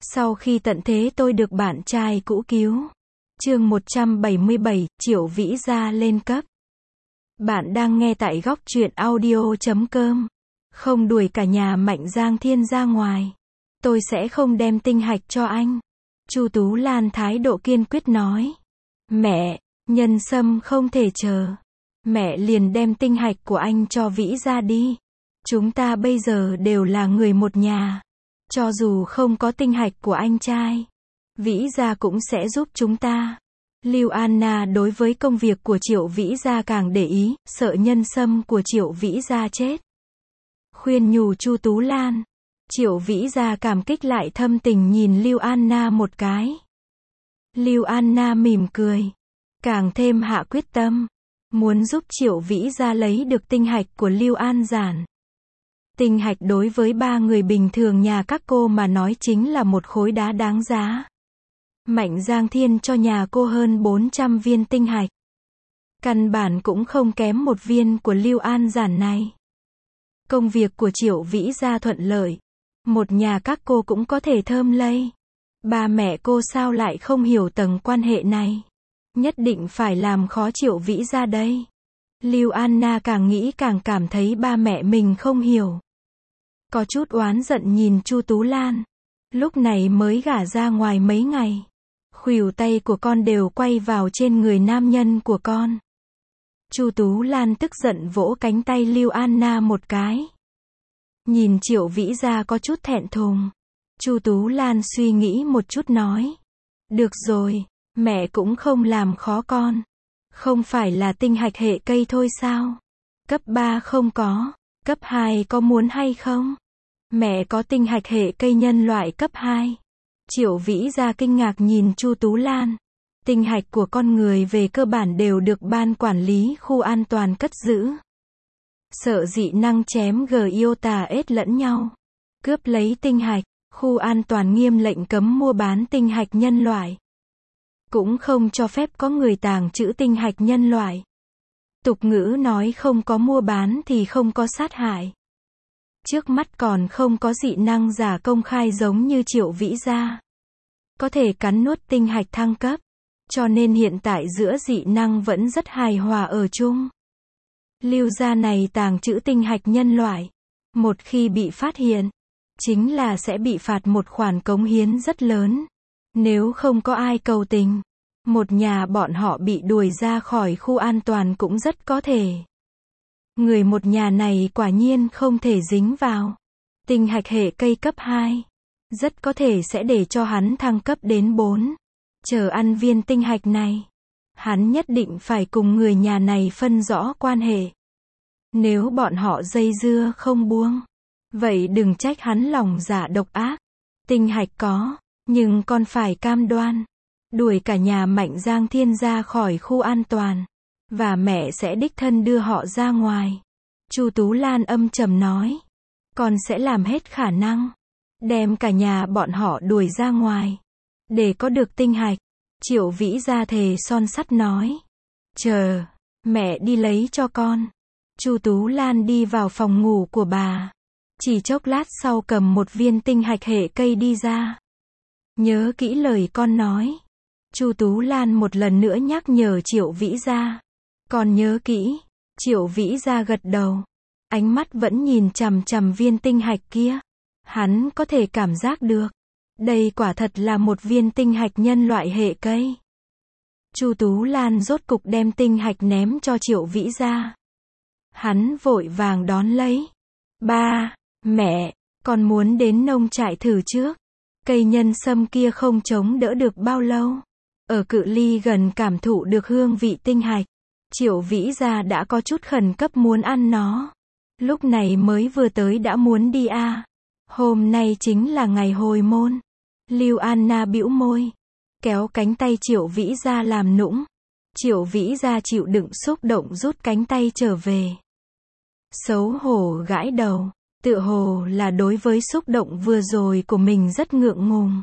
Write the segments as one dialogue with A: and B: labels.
A: Sau khi tận thế tôi được bạn trai cũ cứu. Chương 177, Triệu Vĩ Gia lên cấp. Bạn đang nghe tại góc truyện audio.com. Không đuổi cả nhà Mạnh Giang Thiên ra ngoài. Tôi sẽ không đem tinh hạch cho anh. Chu Tú Lan thái độ kiên quyết nói. Mẹ, Nhân Sâm không thể chờ. Mẹ liền đem tinh hạch của anh cho Vĩ Gia đi. Chúng ta bây giờ đều là người một nhà. Cho dù không có tinh hạch của anh trai, Vĩ Gia cũng sẽ giúp chúng ta. Lưu Anna đối với công việc của Triệu Vĩ Gia càng để ý, sợ Nhân Sâm của Triệu Vĩ Gia chết. Khuyên nhủ Chu Tú Lan. Triệu Vĩ Gia cảm kích lại thâm tình nhìn Lưu Anna một cái. Lưu Anna mỉm cười, càng thêm hạ quyết tâm, muốn giúp Triệu Vĩ Gia lấy được tinh hạch của Lưu An Giản. Tinh hạch đối với ba người bình thường nhà các cô mà nói chính là một khối đá đáng giá. Mạnh Giang Thiên cho nhà cô hơn 400 viên tinh hạch. Căn bản cũng không kém một viên của Lưu An Giản này. Công việc của Triệu Vĩ Gia thuận lợi. Một nhà các cô cũng có thể thơm lây. Ba mẹ cô sao lại không hiểu tầng quan hệ này? Nhất định phải làm khó Triệu Vĩ Gia đây. Lưu Anna càng nghĩ càng cảm thấy ba mẹ mình không hiểu. Có chút oán giận nhìn Chu Tú Lan. Lúc này mới gả ra ngoài mấy ngày. Khuỷu tay của con đều quay vào trên người nam nhân của con. Chu Tú Lan tức giận vỗ cánh tay Lưu Anna một cái. Nhìn Triệu Vĩ Gia có chút thẹn thùng. Chu Tú Lan suy nghĩ một chút nói. Được rồi, mẹ cũng không làm khó con. Không phải là tinh hạch hệ cây thôi sao? Cấp 3 không có, cấp 2 có muốn hay không? Mẹ có tinh hạch hệ cây nhân loại cấp 2. Triệu Vĩ Gia kinh ngạc nhìn Chu Tú Lan. Tinh hạch của con người về cơ bản đều được ban quản lý khu an toàn cất giữ. Sợ dị năng chém iota ết lẫn nhau. Cướp lấy tinh hạch, khu an toàn nghiêm lệnh cấm mua bán tinh hạch nhân loại. Cũng không cho phép có người tàng trữ tinh hạch nhân loại. Tục ngữ nói không có mua bán thì không có sát hại. Trước mắt còn không có dị năng giả công khai giống như Triệu Vĩ Gia. Có thể cắn nuốt tinh hạch thăng cấp. Cho nên hiện tại giữa dị năng vẫn rất hài hòa ở chung. Lưu gia này tàng trữ tinh hạch nhân loại. Một khi bị phát hiện, chính là sẽ bị phạt một khoản cống hiến rất lớn. Nếu không có ai cầu tình, một nhà bọn họ bị đuổi ra khỏi khu an toàn cũng rất có thể. Người một nhà này quả nhiên không thể dính vào. Tinh hạch hệ cây cấp 2. Rất có thể sẽ để cho hắn thăng cấp đến 4. Chờ ăn viên tinh hạch này. Hắn nhất định phải cùng người nhà này phân rõ quan hệ. Nếu bọn họ dây dưa không buông, vậy đừng trách hắn lòng dạ độc ác. Tinh hạch có, nhưng con phải cam đoan. Đuổi cả nhà Mạnh Giang Thiên ra khỏi khu an toàn. Và mẹ sẽ đích thân đưa họ ra ngoài. Chu Tú Lan âm trầm nói. Con sẽ làm hết khả năng. Đem cả nhà bọn họ đuổi ra ngoài. Để có được tinh hạch. Triệu Vĩ Gia thề son sắt nói. Chờ, mẹ đi lấy cho con. Chu Tú Lan đi vào phòng ngủ của bà. Chỉ chốc lát sau cầm một viên tinh hạch hệ cây đi ra. Nhớ kỹ lời con nói. Chu Tú Lan một lần nữa nhắc nhở Triệu Vĩ Gia. Con nhớ kỹ. Triệu Vĩ Gia gật đầu. Ánh mắt vẫn nhìn chằm chằm viên tinh hạch kia. Hắn có thể cảm giác được. Đây quả thật là một viên tinh hạch nhân loại hệ cây. Chu Tú Lan rốt cục đem tinh hạch ném cho Triệu Vĩ Gia. Hắn vội vàng đón lấy. Ba, mẹ, con muốn đến nông trại thử trước. Cây nhân sâm kia không chống đỡ được bao lâu. Ở cự ly gần cảm thụ được hương vị tinh hạch. Triệu Vĩ Gia đã có chút khẩn cấp muốn ăn nó. Lúc này mới vừa tới đã muốn đi à. Hôm nay chính là ngày hồi môn. Lưu Anna bĩu môi. Kéo cánh tay Triệu Vĩ Gia làm nũng. Triệu Vĩ Gia chịu đựng xúc động rút cánh tay trở về. Xấu hổ gãi đầu. Tựa hồ là đối với xúc động vừa rồi của mình rất ngượng ngùng.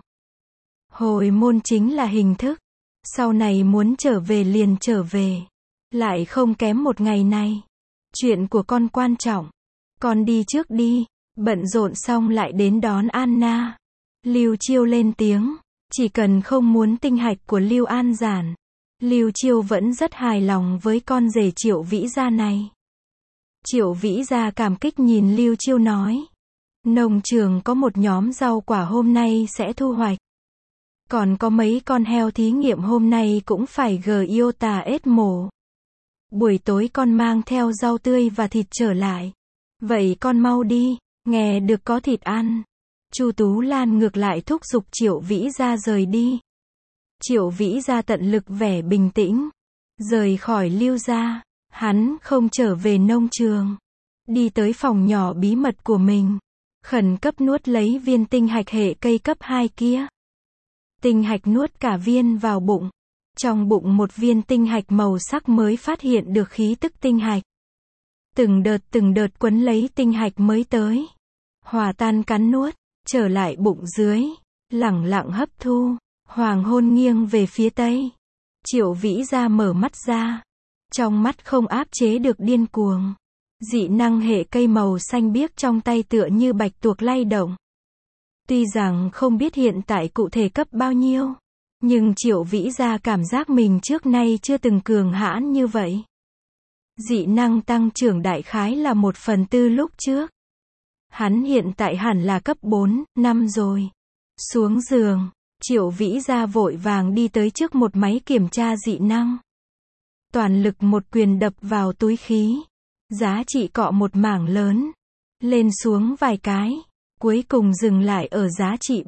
A: Hồi môn chính là hình thức. Sau này muốn trở về liền trở về. Lại không kém một ngày này. Chuyện của con quan trọng. Con đi trước đi. Bận rộn xong lại đến đón Anna. Lưu Chiêu lên tiếng. Chỉ cần không muốn tinh hạch của Lưu An Giản, Lưu Chiêu vẫn rất hài lòng với con rể Triệu Vĩ Gia này. Triệu Vĩ Gia cảm kích nhìn Lưu Chiêu nói. Nông trường có một nhóm rau quả hôm nay sẽ thu hoạch. Còn có mấy con heo thí nghiệm hôm nay cũng phải iota ết mổ. Buổi tối con mang theo rau tươi và thịt trở lại. Vậy con mau đi, nghe được có thịt ăn. Chu Tú Lan ngược lại thúc giục Triệu Vĩ Gia rời đi. Triệu Vĩ Gia tận lực vẻ bình tĩnh. Rời khỏi Lưu gia, hắn không trở về nông trường. Đi tới phòng nhỏ bí mật của mình. Khẩn cấp nuốt lấy viên tinh hạch hệ cây cấp 2 kia. Tinh hạch nuốt cả viên vào bụng. Trong bụng một viên tinh hạch màu sắc mới phát hiện được khí tức tinh hạch. Từng đợt quấn lấy tinh hạch mới tới. Hòa tan cắn nuốt, trở lại bụng dưới, lẳng lặng hấp thu, hoàng hôn nghiêng về phía tây. Triệu Vĩ Gia mở mắt ra. Trong mắt không áp chế được điên cuồng. Dị năng hệ cây màu xanh biếc trong tay tựa như bạch tuộc lay động. Tuy rằng không biết hiện tại cụ thể cấp bao nhiêu, nhưng Triệu Vĩ Gia cảm giác mình trước nay chưa từng cường hãn như vậy. Dị năng tăng trưởng đại khái là 1/4 lúc trước. Hắn hiện tại hẳn là cấp 4, 5 rồi. Xuống giường, Triệu Vĩ Gia vội vàng đi tới trước một máy kiểm tra dị năng. Toàn lực một quyền đập vào túi khí. Giá trị cọ một mảng lớn. Lên xuống vài cái. Cuối cùng dừng lại ở giá trị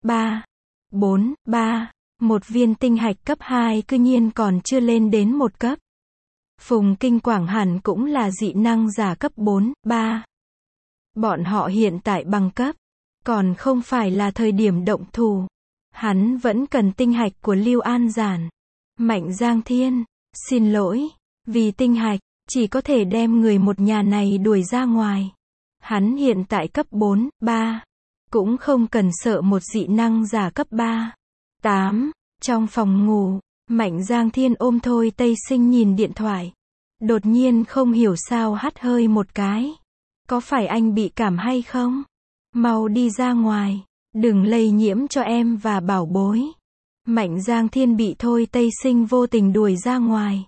A: 4, 3. Một viên tinh hạch cấp 2 cư nhiên còn chưa lên đến một cấp. Phùng Kinh Quảng hẳn cũng là dị năng giả cấp 4, 3. Bọn họ hiện tại bằng cấp. Còn không phải là thời điểm động thủ. Hắn vẫn cần tinh hạch của Lưu An Giản. Mạnh Giang Thiên, xin lỗi. Vì tinh hạch, chỉ có thể đem người một nhà này đuổi ra ngoài. Hắn hiện tại cấp 4, 3. Cũng không cần sợ một dị năng giả cấp 3. 8. Trong phòng ngủ, Mạnh Giang Thiên ôm Thôi Tây Sinh nhìn điện thoại. Đột nhiên không hiểu sao hắt hơi một cái. Có phải anh bị cảm hay không? Mau đi ra ngoài. Đừng lây nhiễm cho em và bảo bối. Mạnh Giang Thiên bị Thôi Tây Sinh vô tình đuổi ra ngoài.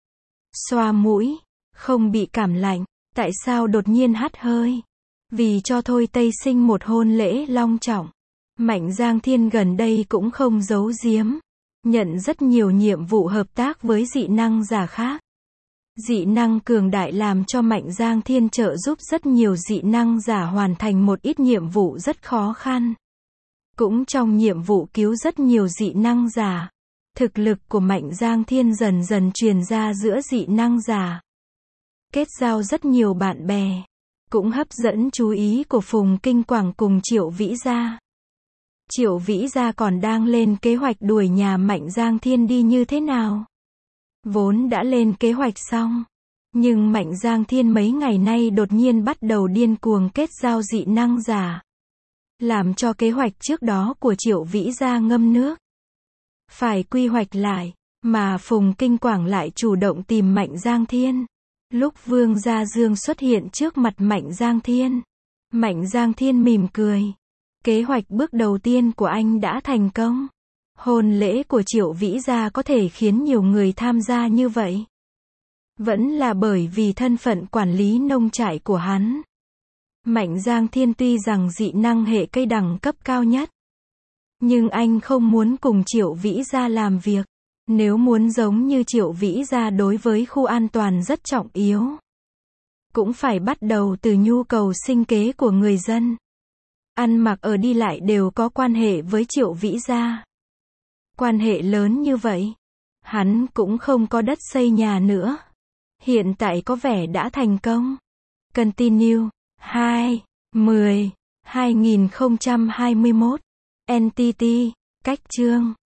A: Xoa mũi. Không bị cảm lạnh. Tại sao đột nhiên hắt hơi? Vì cho Thôi Tây Sinh một hôn lễ long trọng. Mạnh Giang Thiên gần đây cũng không giấu giếm. Nhận rất nhiều nhiệm vụ hợp tác với dị năng giả khác. Dị năng cường đại làm cho Mạnh Giang Thiên trợ giúp rất nhiều dị năng giả hoàn thành một ít nhiệm vụ rất khó khăn. Cũng trong nhiệm vụ cứu rất nhiều dị năng giả. Thực lực của Mạnh Giang Thiên dần dần truyền ra giữa dị năng giả. Kết giao rất nhiều bạn bè. Cũng hấp dẫn chú ý của Phùng Kinh Quảng cùng Triệu Vĩ Gia. Triệu Vĩ Gia còn đang lên kế hoạch đuổi nhà Mạnh Giang Thiên đi như thế nào. Vốn đã lên kế hoạch xong. Nhưng Mạnh Giang Thiên mấy ngày nay đột nhiên bắt đầu điên cuồng kết giao dị năng giả. Làm cho kế hoạch trước đó của Triệu Vĩ Gia ngâm nước. Phải quy hoạch lại, mà Phùng Kinh Quảng lại chủ động tìm Mạnh Giang Thiên. Lúc Vương Gia Dương xuất hiện trước mặt Mạnh Giang Thiên. Mạnh Giang Thiên mỉm cười. Kế hoạch bước đầu tiên của anh đã thành công. Hôn lễ của Triệu Vĩ Gia có thể khiến nhiều người tham gia như vậy. Vẫn là bởi vì thân phận quản lý nông trại của hắn. Mạnh Giang Thiên tuy rằng dị năng hệ cây đẳng cấp cao nhất. Nhưng anh không muốn cùng Triệu Vĩ Gia làm việc. Nếu muốn giống như Triệu Vĩ Gia đối với khu an toàn rất trọng yếu. Cũng phải bắt đầu từ nhu cầu sinh kế của người dân. Ăn mặc ở đi lại đều có quan hệ với Triệu Vĩ Gia. Quan hệ lớn như vậy. Hắn cũng không có đất xây nhà nữa. Hiện tại có vẻ đã thành công. Continue. 2/10/2021. NTT. Cách chương.